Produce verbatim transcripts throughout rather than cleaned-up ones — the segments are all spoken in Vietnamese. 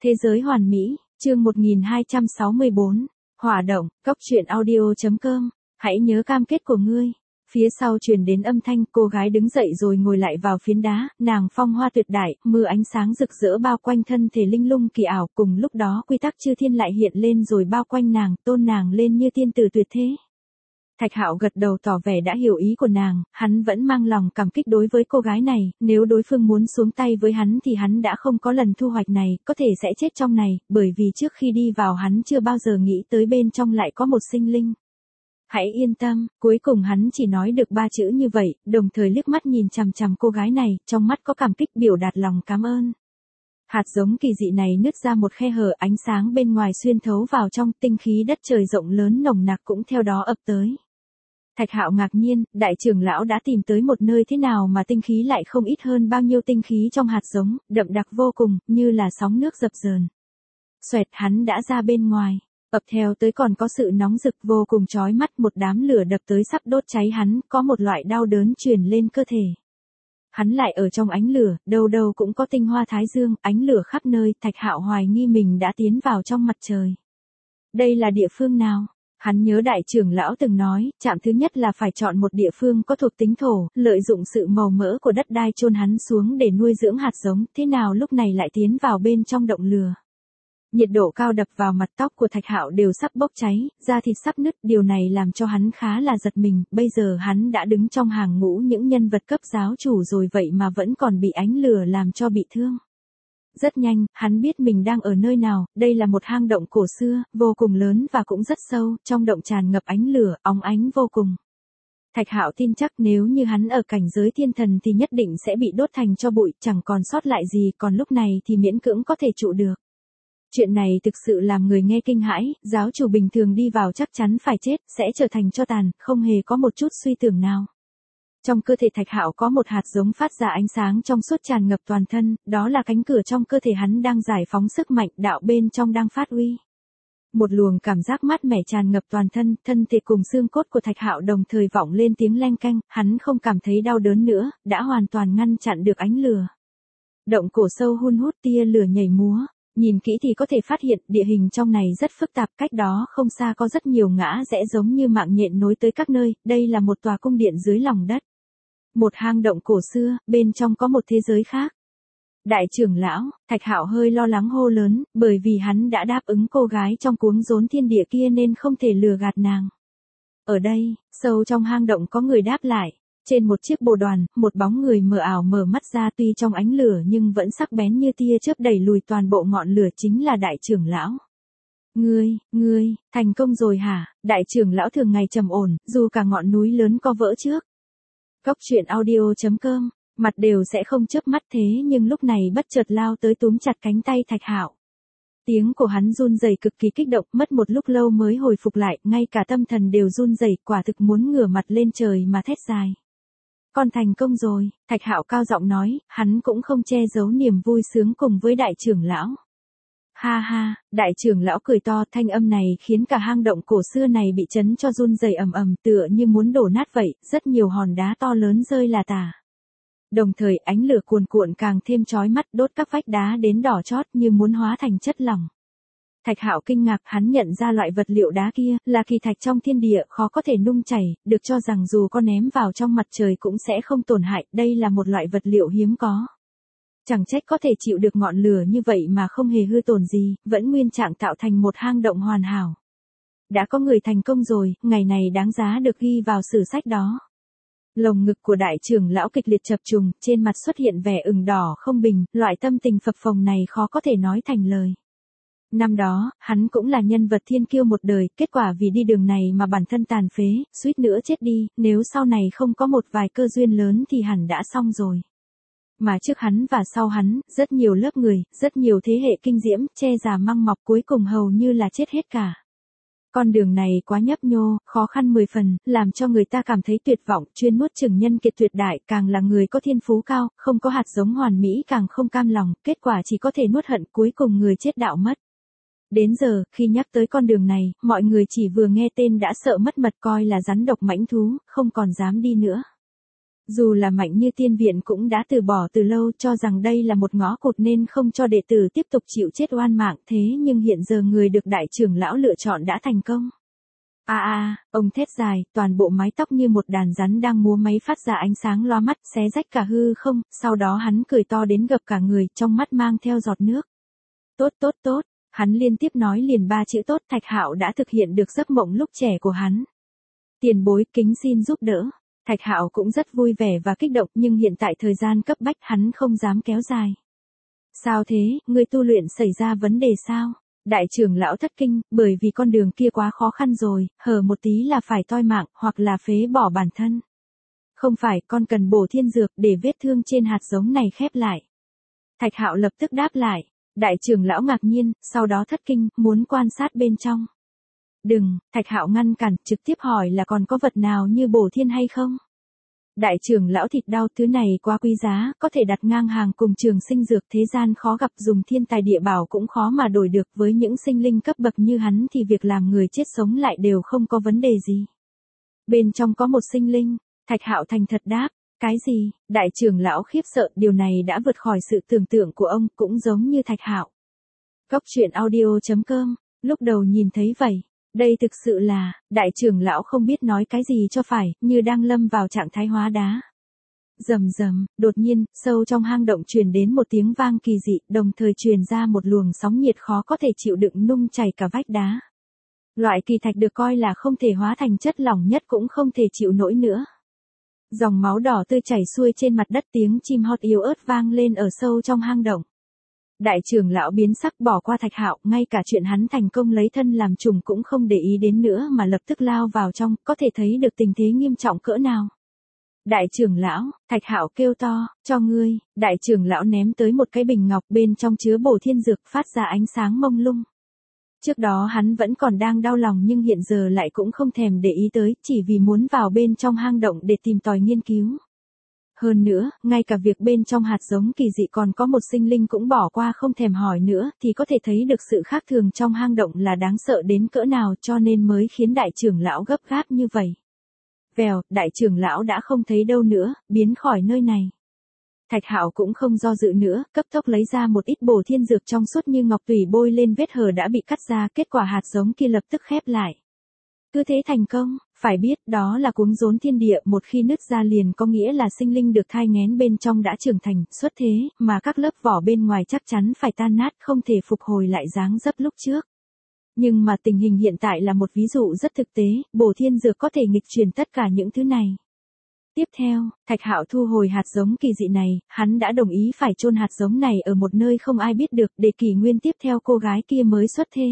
Thế giới hoàn mỹ, chương một nghìn hai trăm sáu mươi bốn, Hỏa động, cốc truyện audio.com, hãy nhớ cam kết của ngươi. Phía sau truyền đến âm thanh, cô gái đứng dậy rồi ngồi lại vào phiến đá, nàng phong hoa tuyệt đại, mưa ánh sáng rực rỡ bao quanh thân thể linh lung kỳ ảo, cùng lúc đó quy tắc chư thiên lại hiện lên rồi bao quanh nàng, tôn nàng lên như tiên tử tuyệt thế. Thạch Hạo gật đầu tỏ vẻ đã hiểu ý của nàng, hắn vẫn mang lòng cảm kích đối với cô gái này, nếu đối phương muốn xuống tay với hắn thì hắn đã không có lần thu hoạch này, có thể sẽ chết trong này, bởi vì trước khi đi vào hắn chưa bao giờ nghĩ tới bên trong lại có một sinh linh. Hãy yên tâm, cuối cùng hắn chỉ nói được ba chữ như vậy, đồng thời liếc mắt nhìn chằm chằm cô gái này, trong mắt có cảm kích biểu đạt lòng cảm ơn. Hạt giống kỳ dị này nứt ra một khe hở, ánh sáng bên ngoài xuyên thấu vào trong, tinh khí đất trời rộng lớn nồng nặc cũng theo đó ập tới. Thạch Hạo ngạc nhiên, đại trưởng lão đã tìm tới một nơi thế nào mà tinh khí lại không ít hơn bao nhiêu tinh khí trong hạt giống, đậm đặc vô cùng, như là sóng nước dập dờn. Xoẹt, hắn đã ra bên ngoài, ập theo tới còn có sự nóng rực vô cùng chói mắt, một đám lửa đập tới sắp đốt cháy hắn, có một loại đau đớn truyền lên cơ thể. Hắn lại ở trong ánh lửa, đâu đâu cũng có tinh hoa thái dương, ánh lửa khắp nơi, Thạch Hạo hoài nghi mình đã tiến vào trong mặt trời. Đây là địa phương nào? Hắn nhớ đại trưởng lão từng nói, chạm thứ nhất là phải chọn một địa phương có thuộc tính thổ, lợi dụng sự màu mỡ của đất đai chôn hắn xuống để nuôi dưỡng hạt giống, thế nào lúc này lại tiến vào bên trong động lửa. Nhiệt độ cao đập vào mặt, tóc của Thạch Hạo đều sắp bốc cháy, da thịt sắp nứt, điều này làm cho hắn khá là giật mình, bây giờ hắn đã đứng trong hàng ngũ những nhân vật cấp giáo chủ rồi vậy mà vẫn còn bị ánh lửa làm cho bị thương. Rất nhanh, hắn biết mình đang ở nơi nào, đây là một hang động cổ xưa, vô cùng lớn và cũng rất sâu, trong động tràn ngập ánh lửa, óng ánh vô cùng. Thạch Hạo tin chắc nếu như hắn ở cảnh giới thiên thần thì nhất định sẽ bị đốt thành tro bụi, chẳng còn sót lại gì, còn lúc này thì miễn cưỡng có thể trụ được. Chuyện này thực sự làm người nghe kinh hãi, giáo chủ bình thường đi vào chắc chắn phải chết, sẽ trở thành tro tàn, không hề có một chút suy tưởng nào. Trong cơ thể Thạch Hạo có một hạt giống phát ra ánh sáng trong suốt tràn ngập toàn thân, đó là cánh cửa trong cơ thể hắn đang giải phóng sức mạnh, đạo bên trong đang phát uy. Một luồng cảm giác mát mẻ tràn ngập toàn thân, thân thể cùng xương cốt của Thạch Hạo đồng thời vọng lên tiếng leng keng, hắn không cảm thấy đau đớn nữa, đã hoàn toàn ngăn chặn được ánh lửa. Động cổ sâu hun hút, tia lửa nhảy múa, nhìn kỹ thì có thể phát hiện địa hình trong này rất phức tạp, cách đó không xa có rất nhiều ngã rẽ giống như mạng nhện nối tới các nơi, đây là một tòa cung điện dưới lòng đất. Một hang động cổ xưa, bên trong có một thế giới khác. Đại trưởng lão, Thạch Hạo hơi lo lắng hô lớn, bởi vì hắn đã đáp ứng cô gái trong cuống rốn thiên địa kia nên không thể lừa gạt nàng. Ở đây, sâu trong hang động có người đáp lại. Trên một chiếc bồ đoàn, một bóng người mờ ảo mở mắt ra, tuy trong ánh lửa nhưng vẫn sắc bén như tia chớp đẩy lùi toàn bộ ngọn lửa, chính là đại trưởng lão. Ngươi, ngươi, thành công rồi hả? Đại trưởng lão thường ngày trầm ổn, dù cả ngọn núi lớn có vỡ trước. Cốc truyện audio.com, mặt đều sẽ không chớp mắt, thế nhưng lúc này bất chợt lao tới túm chặt cánh tay Thạch Hạo. Tiếng của hắn run rẩy cực kỳ kích động, mất một lúc lâu mới hồi phục lại, ngay cả tâm thần đều run rẩy, quả thực muốn ngửa mặt lên trời mà thét dài. Con thành công rồi, Thạch Hạo cao giọng nói, hắn cũng không che giấu niềm vui sướng cùng với đại trưởng lão. Ha ha, đại trưởng lão cười to, thanh âm này khiến cả hang động cổ xưa này bị chấn cho run rẩy ầm ầm, tựa như muốn đổ nát vậy, rất nhiều hòn đá to lớn rơi là tả. Đồng thời ánh lửa cuồn cuộn càng thêm chói mắt, đốt các vách đá đến đỏ chót như muốn hóa thành chất lỏng. Thạch Hạo kinh ngạc, hắn nhận ra loại vật liệu đá kia là kỳ thạch trong thiên địa, khó có thể nung chảy, được cho rằng dù có ném vào trong mặt trời cũng sẽ không tổn hại, đây là một loại vật liệu hiếm có. Chẳng trách có thể chịu được ngọn lửa như vậy mà không hề hư tổn gì, vẫn nguyên trạng tạo thành một hang động hoàn hảo. Đã có người thành công rồi, ngày này đáng giá được ghi vào sử sách đó. Lồng ngực của đại trưởng lão kịch liệt chập trùng, trên mặt xuất hiện vẻ ửng đỏ không bình, loại tâm tình phập phồng này khó có thể nói thành lời. Năm đó, hắn cũng là nhân vật thiên kiêu một đời, kết quả vì đi đường này mà bản thân tàn phế, suýt nữa chết đi, nếu sau này không có một vài cơ duyên lớn thì hẳn đã xong rồi. Mà trước hắn và sau hắn, rất nhiều lớp người, rất nhiều thế hệ kinh diễm, che già măng mọc, cuối cùng hầu như là chết hết cả. Con đường này quá nhấp nhô, khó khăn mười phần, làm cho người ta cảm thấy tuyệt vọng, chuyên nuốt chửng nhân kiệt tuyệt đại, càng là người có thiên phú cao, không có hạt giống hoàn mỹ càng không cam lòng, kết quả chỉ có thể nuốt hận, cuối cùng người chết đạo mất. Đến giờ, khi nhắc tới con đường này, mọi người chỉ vừa nghe tên đã sợ mất mật, coi là rắn độc mãnh thú, không còn dám đi nữa. Dù là Mạnh Như Tiên Viện cũng đã từ bỏ từ lâu, cho rằng đây là một ngõ cụt nên không cho đệ tử tiếp tục chịu chết oan mạng, thế nhưng hiện giờ người được đại trưởng lão lựa chọn đã thành công. A a, ông thét dài, toàn bộ mái tóc như một đàn rắn đang múa máy phát ra ánh sáng loa mắt, xé rách cả hư không, sau đó hắn cười to đến gập cả người, trong mắt mang theo giọt nước. Tốt tốt tốt, hắn liên tiếp nói liền ba chữ tốt, Thạch Hạo đã thực hiện được giấc mộng lúc trẻ của hắn. Tiền bối kính xin giúp đỡ. Thạch Hạo cũng rất vui vẻ và kích động, nhưng hiện tại thời gian cấp bách hắn không dám kéo dài. Sao thế, ngươi tu luyện xảy ra vấn đề sao? Đại trưởng lão thất kinh, bởi vì con đường kia quá khó khăn rồi, hở một tí là phải toi mạng, hoặc là phế bỏ bản thân. Không phải, con cần bổ thiên dược để vết thương trên hạt giống này khép lại. Thạch Hạo lập tức đáp lại. Đại trưởng lão ngạc nhiên, sau đó thất kinh, muốn quan sát bên trong. Đừng, Thạch Hạo ngăn cản, trực tiếp hỏi là còn có vật nào như bổ thiên hay không? Đại trưởng lão thịt đau, thứ này quá quý giá, có thể đặt ngang hàng cùng trường sinh dược, thế gian khó gặp, dùng thiên tài địa bảo cũng khó mà đổi được, với những sinh linh cấp bậc như hắn thì việc làm người chết sống lại đều không có vấn đề gì. Bên trong có một sinh linh, Thạch Hạo thành thật đáp. Cái gì? Đại trưởng lão khiếp sợ, điều này đã vượt khỏi sự tưởng tượng của ông, cũng giống như Thạch Hạo. Cốc truyện audio chấm com, lúc đầu nhìn thấy vậy. Đây thực sự là, đại trưởng lão không biết nói cái gì cho phải, như đang lâm vào trạng thái hóa đá. Rầm rầm, đột nhiên, sâu trong hang động truyền đến một tiếng vang kỳ dị, đồng thời truyền ra một luồng sóng nhiệt khó có thể chịu đựng nung chảy cả vách đá. Loại kỳ thạch được coi là không thể hóa thành chất lỏng nhất cũng không thể chịu nổi nữa. Dòng máu đỏ tươi chảy xuôi trên mặt đất, tiếng chim hót yếu ớt vang lên ở sâu trong hang động. Đại trưởng lão biến sắc, bỏ qua Thạch Hạo, ngay cả chuyện hắn thành công lấy thân làm trùng cũng không để ý đến nữa mà lập tức lao vào trong, có thể thấy được tình thế nghiêm trọng cỡ nào. Đại trưởng lão, Thạch Hạo kêu to, cho ngươi, đại trưởng lão ném tới một cái bình ngọc, bên trong chứa bổ thiên dược, phát ra ánh sáng mông lung. Trước đó hắn vẫn còn đang đau lòng nhưng hiện giờ lại cũng không thèm để ý tới, chỉ vì muốn vào bên trong hang động để tìm tòi nghiên cứu. Hơn nữa, ngay cả việc bên trong hạt giống kỳ dị còn có một sinh linh cũng bỏ qua không thèm hỏi nữa, thì có thể thấy được sự khác thường trong hang động là đáng sợ đến cỡ nào, cho nên mới khiến đại trưởng lão gấp gáp như vậy. Vèo, đại trưởng lão đã không thấy đâu nữa, biến khỏi nơi này. Thạch Hạo cũng không do dự nữa, cấp tốc lấy ra một ít bổ thiên dược trong suốt như ngọc, tùy bôi lên vết hở đã bị cắt ra, kết quả hạt giống kia lập tức khép lại. Cứ thế thành công, phải biết đó là cuống rốn thiên địa, một khi nứt ra liền có nghĩa là sinh linh được thai nghén bên trong đã trưởng thành, xuất thế, mà các lớp vỏ bên ngoài chắc chắn phải tan nát, không thể phục hồi lại dáng dấp lúc trước. Nhưng mà tình hình hiện tại là một ví dụ rất thực tế, bổ thiên dược có thể nghịch truyền tất cả những thứ này. Tiếp theo, Thạch Hạo thu hồi hạt giống kỳ dị này, hắn đã đồng ý phải chôn hạt giống này ở một nơi không ai biết được, để kỷ nguyên tiếp theo cô gái kia mới xuất thế.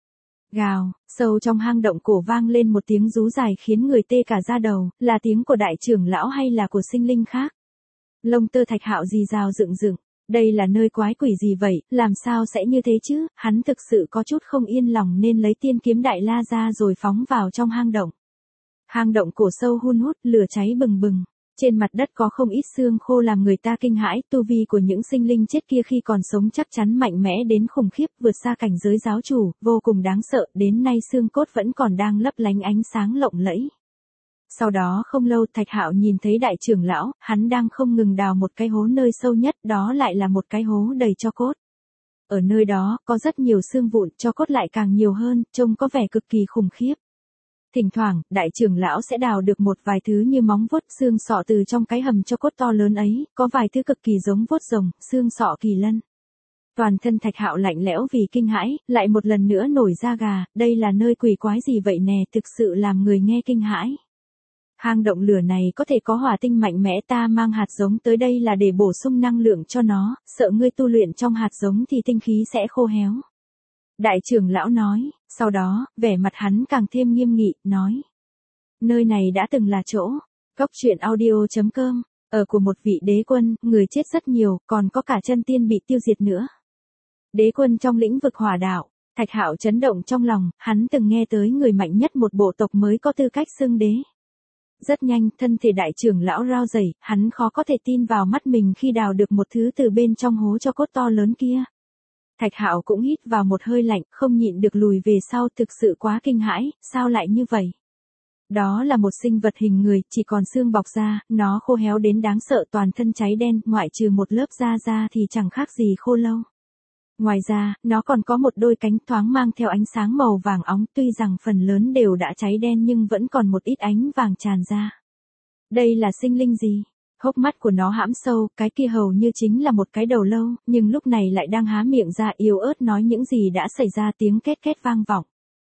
Gào, sâu trong hang động cổ vang lên một tiếng rú dài khiến người tê cả da đầu, là tiếng của đại trưởng lão hay là của sinh linh khác? Lông tơ Thạch Hạo rì rào dựng dựng, đây là nơi quái quỷ gì vậy, làm sao sẽ như thế chứ? Hắn thực sự có chút không yên lòng nên lấy tiên kiếm đại la ra rồi phóng vào trong hang động. Hang động cổ sâu hun hút, lửa cháy bừng bừng. Trên mặt đất có không ít xương khô làm người ta kinh hãi, tu vi của những sinh linh chết kia khi còn sống chắc chắn mạnh mẽ đến khủng khiếp, vượt xa cảnh giới giáo chủ, vô cùng đáng sợ, đến nay xương cốt vẫn còn đang lấp lánh ánh sáng lộng lẫy. Sau đó không lâu, Thạch Hạo nhìn thấy đại trưởng lão, hắn đang không ngừng đào một cái hố nơi sâu nhất, đó lại là một cái hố đầy tro cốt. Ở nơi đó, có rất nhiều xương vụn, tro cốt lại càng nhiều hơn, trông có vẻ cực kỳ khủng khiếp. Thỉnh thoảng, đại trưởng lão sẽ đào được một vài thứ như móng vuốt, xương sọ từ trong cái hầm tro cốt to lớn ấy, có vài thứ cực kỳ giống vuốt rồng, xương sọ kỳ lân. Toàn thân Thạch Hạo lạnh lẽo vì kinh hãi, lại một lần nữa nổi da gà, đây là nơi quỷ quái gì vậy nè, thực sự làm người nghe kinh hãi. Hang động lửa này có thể có hỏa tinh mạnh mẽ, ta mang hạt giống tới đây là để bổ sung năng lượng cho nó, sợ ngươi tu luyện trong hạt giống thì tinh khí sẽ khô héo. Đại trưởng lão nói, sau đó, vẻ mặt hắn càng thêm nghiêm nghị, nói. Nơi này đã từng là chỗ, cốc truyện audio chấm com, ở của một vị đế quân, người chết rất nhiều, còn có cả chân tiên bị tiêu diệt nữa. Đế quân trong lĩnh vực hỏa đạo, Thạch Hạo chấn động trong lòng, hắn từng nghe tới người mạnh nhất một bộ tộc mới có tư cách xưng đế. Rất nhanh, thân thể đại trưởng lão rao rẩy, hắn khó có thể tin vào mắt mình khi đào được một thứ từ bên trong hố tro cốt to lớn kia. Thạch Hạo cũng hít vào một hơi lạnh, không nhịn được lùi về sau, thực sự quá kinh hãi, sao lại như vậy? Đó là một sinh vật hình người, chỉ còn xương bọc da, nó khô héo đến đáng sợ, toàn thân cháy đen, ngoại trừ một lớp da da thì chẳng khác gì khô lâu. Ngoài ra, nó còn có một đôi cánh thoáng mang theo ánh sáng màu vàng óng, tuy rằng phần lớn đều đã cháy đen nhưng vẫn còn một ít ánh vàng tràn ra. Đây là sinh linh gì? Hốc mắt của nó hãm sâu, cái kia hầu như chính là một cái đầu lâu, nhưng lúc này lại đang há miệng ra yếu ớt nói những gì đã xảy ra, tiếng két két vang vọng.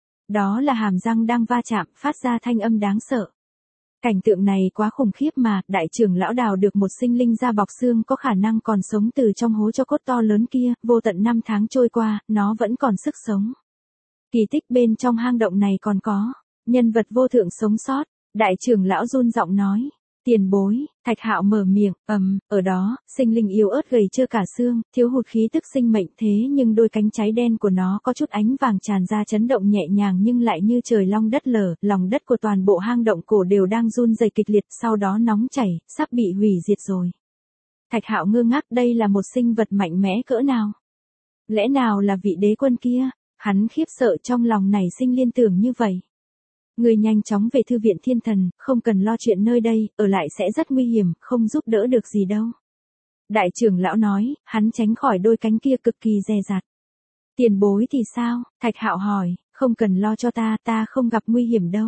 Đó là hàm răng đang va chạm, phát ra thanh âm đáng sợ. Cảnh tượng này quá khủng khiếp mà, đại trưởng lão đào được một sinh linh da bọc xương có khả năng còn sống từ trong hố tro cốt to lớn kia, vô tận năm tháng trôi qua, nó vẫn còn sức sống. Kỳ tích bên trong hang động này còn có, nhân vật vô thượng sống sót, đại trưởng lão run giọng nói. Tiền bối, Thạch Hạo mở miệng, ầm, ở đó, sinh linh yếu ớt gầy trơ cả xương, thiếu hụt khí tức sinh mệnh thế nhưng đôi cánh cháy đen của nó có chút ánh vàng tràn ra chấn động nhẹ nhàng nhưng lại như trời long đất lở, lòng đất của toàn bộ hang động cổ đều đang run rẩy kịch liệt, sau đó nóng chảy, sắp bị hủy diệt rồi. Thạch Hạo ngơ ngác, đây là một sinh vật mạnh mẽ cỡ nào? Lẽ nào là vị đế quân kia? Hắn khiếp sợ trong lòng nảy sinh liên tưởng như vậy. Người nhanh chóng về thư viện thiên thần, không cần lo chuyện nơi đây, ở lại sẽ rất nguy hiểm, không giúp đỡ được gì đâu. Đại trưởng lão nói, hắn tránh khỏi đôi cánh kia cực kỳ dè dặt. Tiền bối thì sao? Thạch Hạo hỏi, không cần lo cho ta, ta không gặp nguy hiểm đâu.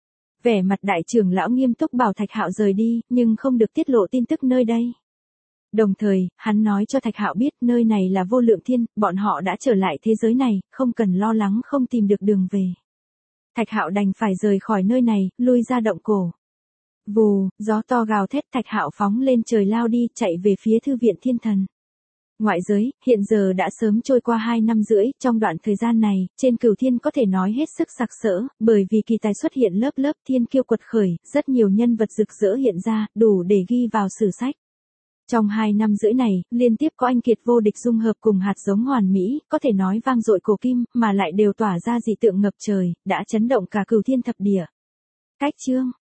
Vẻ mặt đại trưởng lão nghiêm túc bảo Thạch Hạo rời đi, nhưng không được tiết lộ tin tức nơi đây. Đồng thời, hắn nói cho Thạch Hạo biết nơi này là vô lượng thiên, bọn họ đã trở lại thế giới này, không cần lo lắng không tìm được đường về. Thạch Hạo đành phải rời khỏi nơi này, lui ra động cổ. Vù, gió to gào thét, Thạch Hạo phóng lên trời lao đi, chạy về phía thư viện thiên thần. Ngoại giới, hiện giờ đã sớm trôi qua hai năm rưỡi, trong đoạn thời gian này, trên Cửu Thiên có thể nói hết sức sặc sỡ, bởi vì kỳ tài xuất hiện lớp lớp, thiên kiêu quật khởi, rất nhiều nhân vật rực rỡ hiện ra, đủ để ghi vào sử sách. Trong hai năm rưỡi này, liên tiếp có anh kiệt vô địch dung hợp cùng hạt giống hoàn mỹ, có thể nói vang dội cổ kim, mà lại đều tỏa ra dị tượng ngập trời, đã chấn động cả Cửu Thiên thập địa. Cách chương